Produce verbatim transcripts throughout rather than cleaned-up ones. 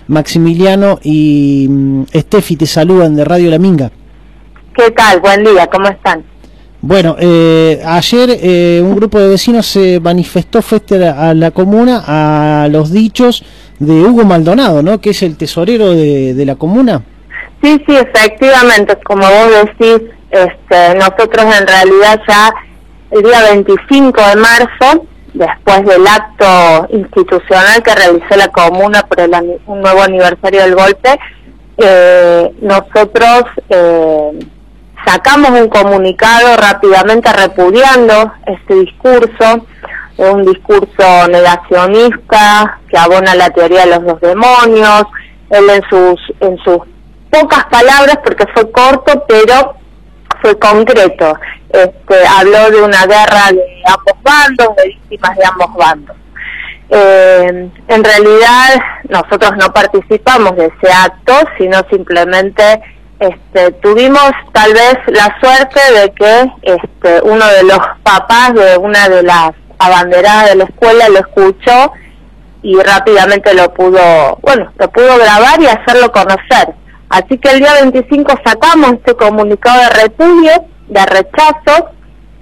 Maximiliano y mm, Estefi te saludan de Radio La Minga. ¿Qué tal? Buen día, ¿cómo están? Bueno, eh, ayer eh, un grupo de vecinos se manifestó frente a la, a la comuna a los dichos de Hugo Maldonado, ¿no? Que es el tesorero de, de la comuna. Sí, sí, efectivamente, como vos decís, este, nosotros en realidad ya el día veinticinco de marzo, después del acto institucional que realizó la comuna por el un nuevo aniversario del golpe, eh, nosotros eh, sacamos un comunicado rápidamente repudiando este discurso, un discurso negacionista que abona la teoría de los dos demonios. Él en sus en sus pocas palabras, porque fue corto pero fue concreto, este, habló de una guerra de ambos bandos, de víctimas de ambos bandos. Eh, en realidad nosotros no participamos de ese acto, sino simplemente este, tuvimos tal vez la suerte de que este, uno de los papás de una de las abanderadas de la escuela lo escuchó y rápidamente lo pudo, bueno, lo pudo grabar y hacerlo conocer. Así que el día veinticinco sacamos este comunicado de repudio, de rechazo,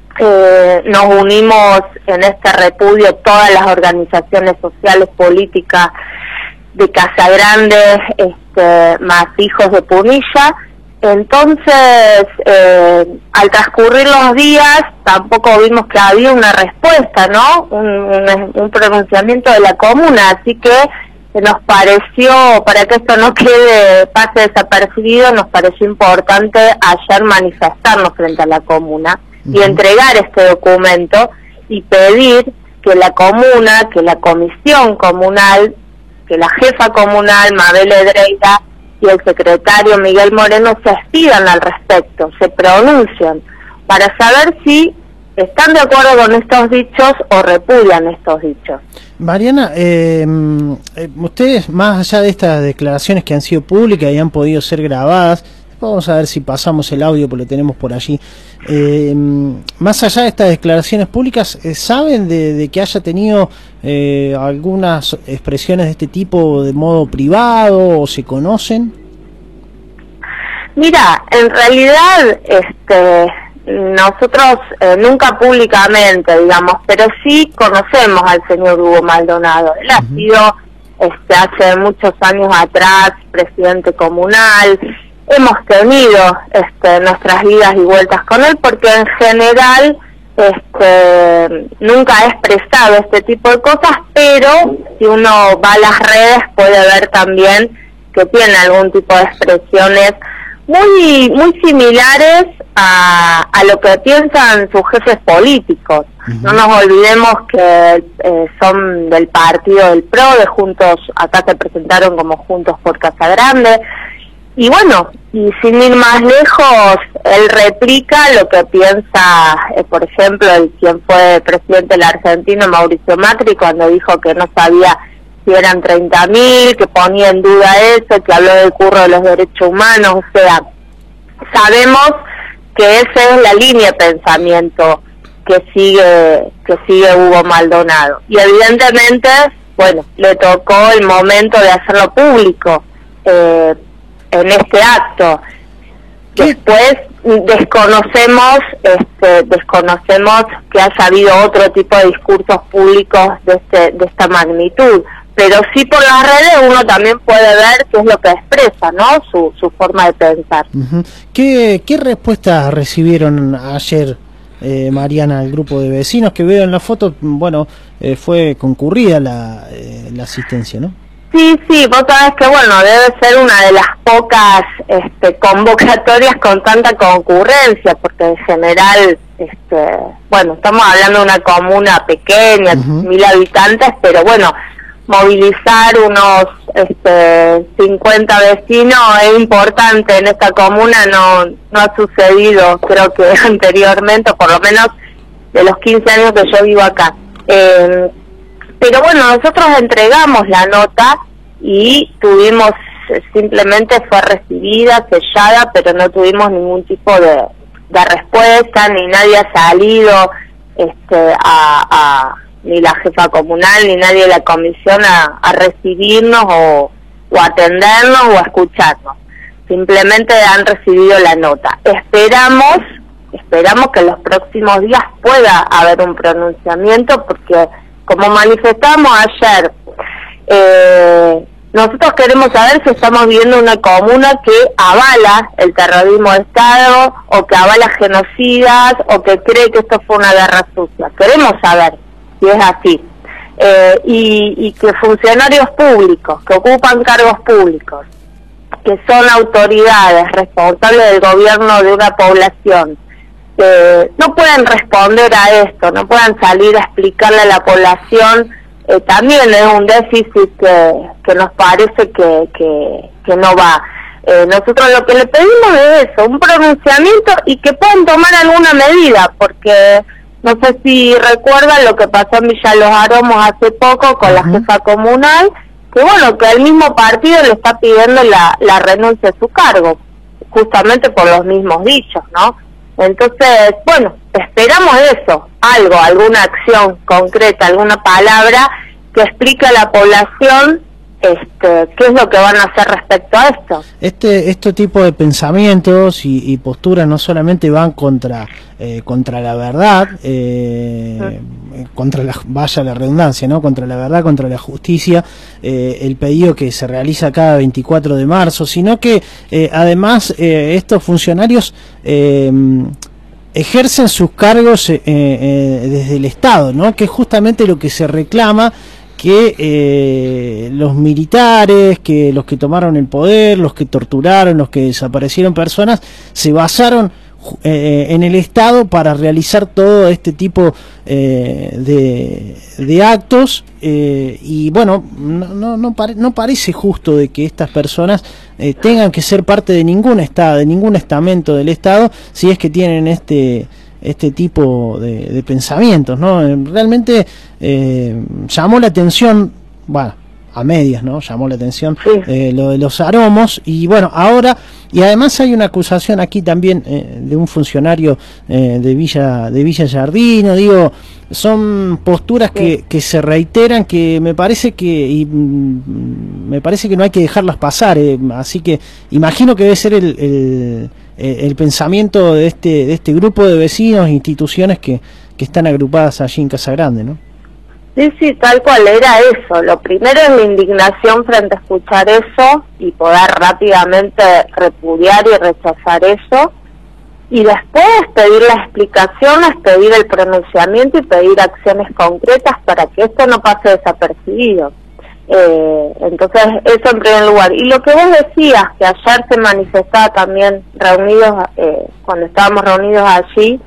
eh, nos unimos en este repudio todas las organizaciones sociales, políticas de Casa Grande, este, más Hijos de Punilla. Entonces, eh, al transcurrir los días, tampoco vimos que había una respuesta, ¿no? Un, un, un pronunciamiento de la comuna, así que nos pareció, para que esto no quede, pase desapercibido, nos pareció importante ayer manifestarnos frente a la comuna uh-huh. y entregar este documento y pedir que la comuna, que la comisión comunal, que la jefa comunal, Mabel Edreira, y el secretario Miguel Moreno se expidan al respecto, se pronuncien, para saber si están de acuerdo con estos dichos o repudian estos dichos. Mariana, eh, ustedes, más allá de estas declaraciones que han sido públicas y han podido ser grabadas, vamos a ver si pasamos el audio porque lo tenemos por allí, eh, más allá de estas declaraciones públicas, ¿saben de, de que haya tenido eh, algunas expresiones de este tipo de modo privado o se conocen? Mira, en realidad, este... nosotros eh, nunca públicamente, digamos, pero sí conocemos al señor Hugo Maldonado. Él ha sido, este, hace muchos años atrás, presidente comunal. Hemos tenido este, nuestras idas y vueltas con él porque en general este, nunca ha expresado este tipo de cosas, pero si uno va a las redes puede ver también que tiene algún tipo de expresiones muy muy similares a, a lo que piensan sus jefes políticos. Uh-huh. No nos olvidemos que eh, son del partido del P R O, de Juntos, acá se presentaron como Juntos por Casa Grande, y bueno, y sin ir más lejos, él replica lo que piensa, eh, por ejemplo, el quien fue presidente del argentino, Mauricio Macri, cuando dijo que no sabía si eran treinta mil, que ponía en duda eso, que habló del curro de los derechos humanos. O sea, sabemos que esa es la línea de pensamiento que sigue que sigue Hugo Maldonado. Y evidentemente, bueno, le tocó el momento de hacerlo público eh, en este acto. Después desconocemos este, desconocemos que haya habido otro tipo de discursos públicos de este de esta magnitud. Pero sí por las redes uno también puede ver qué es lo que expresa, ¿no? Su, su forma de pensar. Uh-huh. ¿Qué, qué respuestas recibieron ayer, eh, Mariana, el grupo de vecinos que veo en la foto? Bueno, eh, fue concurrida la, eh, la asistencia, ¿no? Sí, sí, vos sabés que, bueno, debe ser una de las pocas este, convocatorias con tanta concurrencia, porque en general, este, bueno, estamos hablando de una comuna pequeña, uh-huh. mil habitantes, pero bueno, movilizar unos este, cincuenta vecinos es importante en esta comuna, no no ha sucedido, creo que anteriormente, por lo menos de los quince años que yo vivo acá. Eh, pero bueno, nosotros entregamos la nota y tuvimos, simplemente fue recibida, sellada, pero no tuvimos ningún tipo de, de respuesta, ni nadie ha salido este, a... a ni la jefa comunal ni nadie de la comisión a, a recibirnos o, o atendernos o escucharnos. Simplemente han recibido la nota. Esperamos, esperamos que en los próximos días pueda haber un pronunciamiento, porque como manifestamos ayer, eh, nosotros queremos saber si estamos viviendo una comuna que avala el terrorismo de Estado, o que avala genocidas, o que cree que esto fue una guerra sucia. Queremos saber si es así. Eh, y, y que funcionarios públicos, que ocupan cargos públicos, que son autoridades responsables del gobierno de una población, eh, no pueden responder a esto, no pueden salir a explicarle a la población. Eh, también es un déficit que, que nos parece que, que, que no va. Eh, nosotros lo que le pedimos es eso, un pronunciamiento, y que puedan tomar alguna medida, porque no sé si recuerdan lo que pasó en Villa Los Aromos hace poco con la jefa comunal, que bueno, que el mismo partido le está pidiendo la, la renuncia de su cargo, justamente por los mismos dichos, ¿no? Entonces, bueno, esperamos eso, algo, alguna acción concreta, alguna palabra que explique a la población este, qué es lo que van a hacer respecto a esto. Este este tipo de pensamientos y, y posturas no solamente van contra eh, contra la verdad, eh, mm. contra la, vaya la redundancia, ¿no? Contra la verdad, contra la justicia, eh, el pedido que se realiza cada veinticuatro de marzo, sino que eh, además eh, estos funcionarios eh, ejercen sus cargos eh, eh, desde el Estado, ¿no? Que es justamente lo que se reclama, que eh, los militares, que los que tomaron el poder, los que torturaron, los que desaparecieron personas, se basaron eh, en el Estado para realizar todo este tipo eh, de, de actos, eh, y bueno, no, no, no, pare, no parece justo de que estas personas eh, tengan que ser parte de ningún Estado, de ningún estamento del Estado, si es que tienen este este tipo de, de pensamientos, ¿no? Realmente eh, llamó la atención, bueno, a medias, ¿no? Llamó la atención sí. eh, lo de los aromos, y bueno, ahora, y además hay una acusación aquí también eh, de un funcionario eh, de Villa de Villa Giardino, digo, son posturas sí. que, que se reiteran, que me parece que y, mm, me parece que no hay que dejarlas pasar, eh, así que imagino que debe ser el, el el pensamiento de este de este grupo de vecinos e instituciones que, que están agrupadas allí en Casa Grande, ¿no? Sí, sí, tal cual, era eso. Lo primero es la indignación frente a escuchar eso y poder rápidamente repudiar y rechazar eso. Y después pedir las explicaciones, pedir el pronunciamiento y pedir acciones concretas para que esto no pase desapercibido. Eh, entonces, eso en primer lugar. Y lo que vos decías, que ayer se manifestaba también reunidos, eh, cuando estábamos reunidos allí,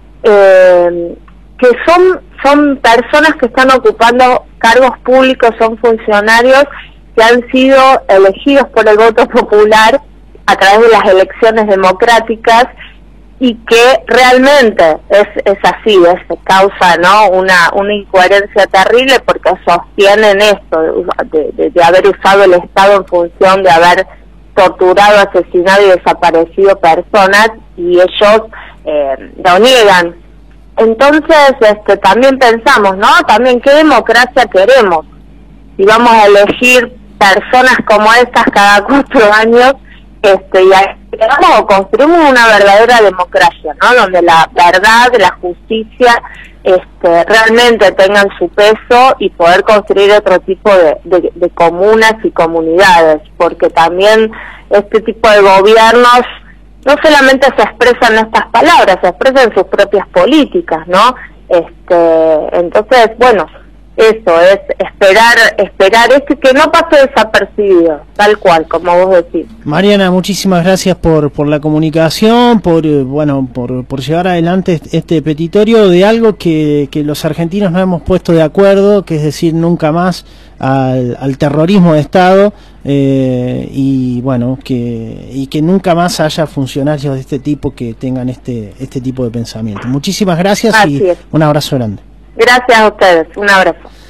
eh, que son son personas que están ocupando cargos públicos, son funcionarios que han sido elegidos por el voto popular a través de las elecciones democráticas, y que realmente es es así, es causa, ¿no? una una incoherencia terrible, porque sostienen esto de, de, de haber usado el Estado en función de haber torturado, asesinado y desaparecido personas, y ellos eh, lo niegan. Entonces, este, también pensamos, ¿no? También, ¿qué democracia queremos? Si vamos a elegir personas como estas cada cuatro años, este, y esperamos o construimos una verdadera democracia, ¿no? Donde la verdad, la justicia, este, realmente tengan su peso, y poder construir otro tipo de, de, de comunas y comunidades, porque también este tipo de gobiernos no solamente se expresan en estas palabras, se expresan en sus propias políticas, ¿no? Este, entonces, bueno, eso es esperar, esperar esto, que no pase desapercibido, tal cual, como vos decís. Mariana, muchísimas gracias por por la comunicación, por eh, bueno, por por llevar adelante este petitorio de algo que que los argentinos no hemos puesto de acuerdo, que es decir, nunca más al, al terrorismo de Estado, eh, y bueno, que y que nunca más haya funcionarios de este tipo que tengan este este tipo de pensamiento. Muchísimas gracias. Así y es. Un abrazo grande. Gracias a ustedes, un abrazo.